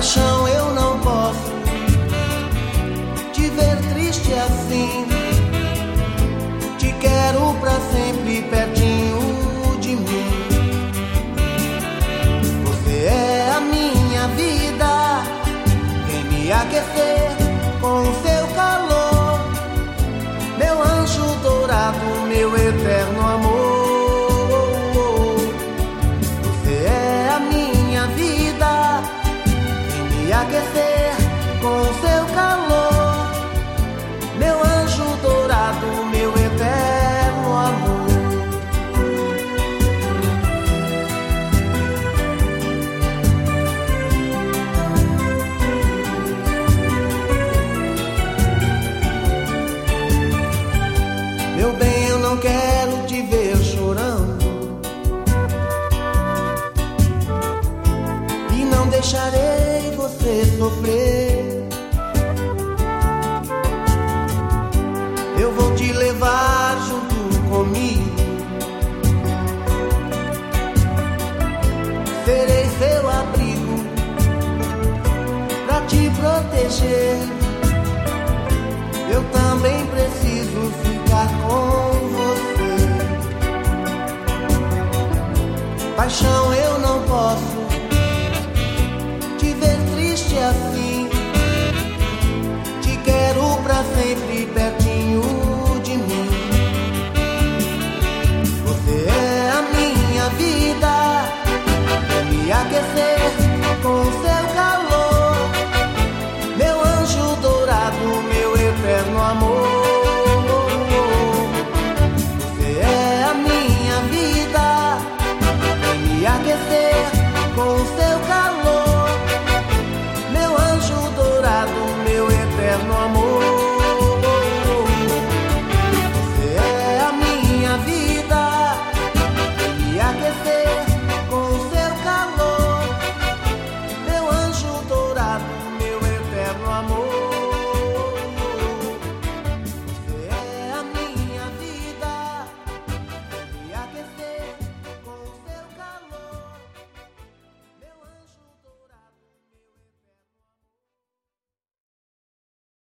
Paixão, eu não posso te ver triste assim. Te quero pra sempre pertinho de mim. Você é a minha vida, vem me aquecer com o seu calor. Meu anjo dourado, meu eterno amor. Você é a minha vida, vem me aquecer com o seu calor. Meu anjo dourado, meu eterno amor. Meu bem, eu não quero te ver chorando, e não deixarei você sofrer. Eu vou te levar junto comigo, serei seu abrigo pra te proteger. Eu também preciso ficar com você. Paixão, eu não posso te ver triste assim. Te quero pra sempre pertinho de mim. Você é a minha vida, vem me aquecer com o seu calor. Meu anjo dourado, meu eterno amor. Você é a minha vida, vem me aquecer com o seu calor. Meu anjo dourado, meu eterno amor. Você é a minha vida, vem me aquecer com o seu calor. Meu anjo dourado, meu eterno amor.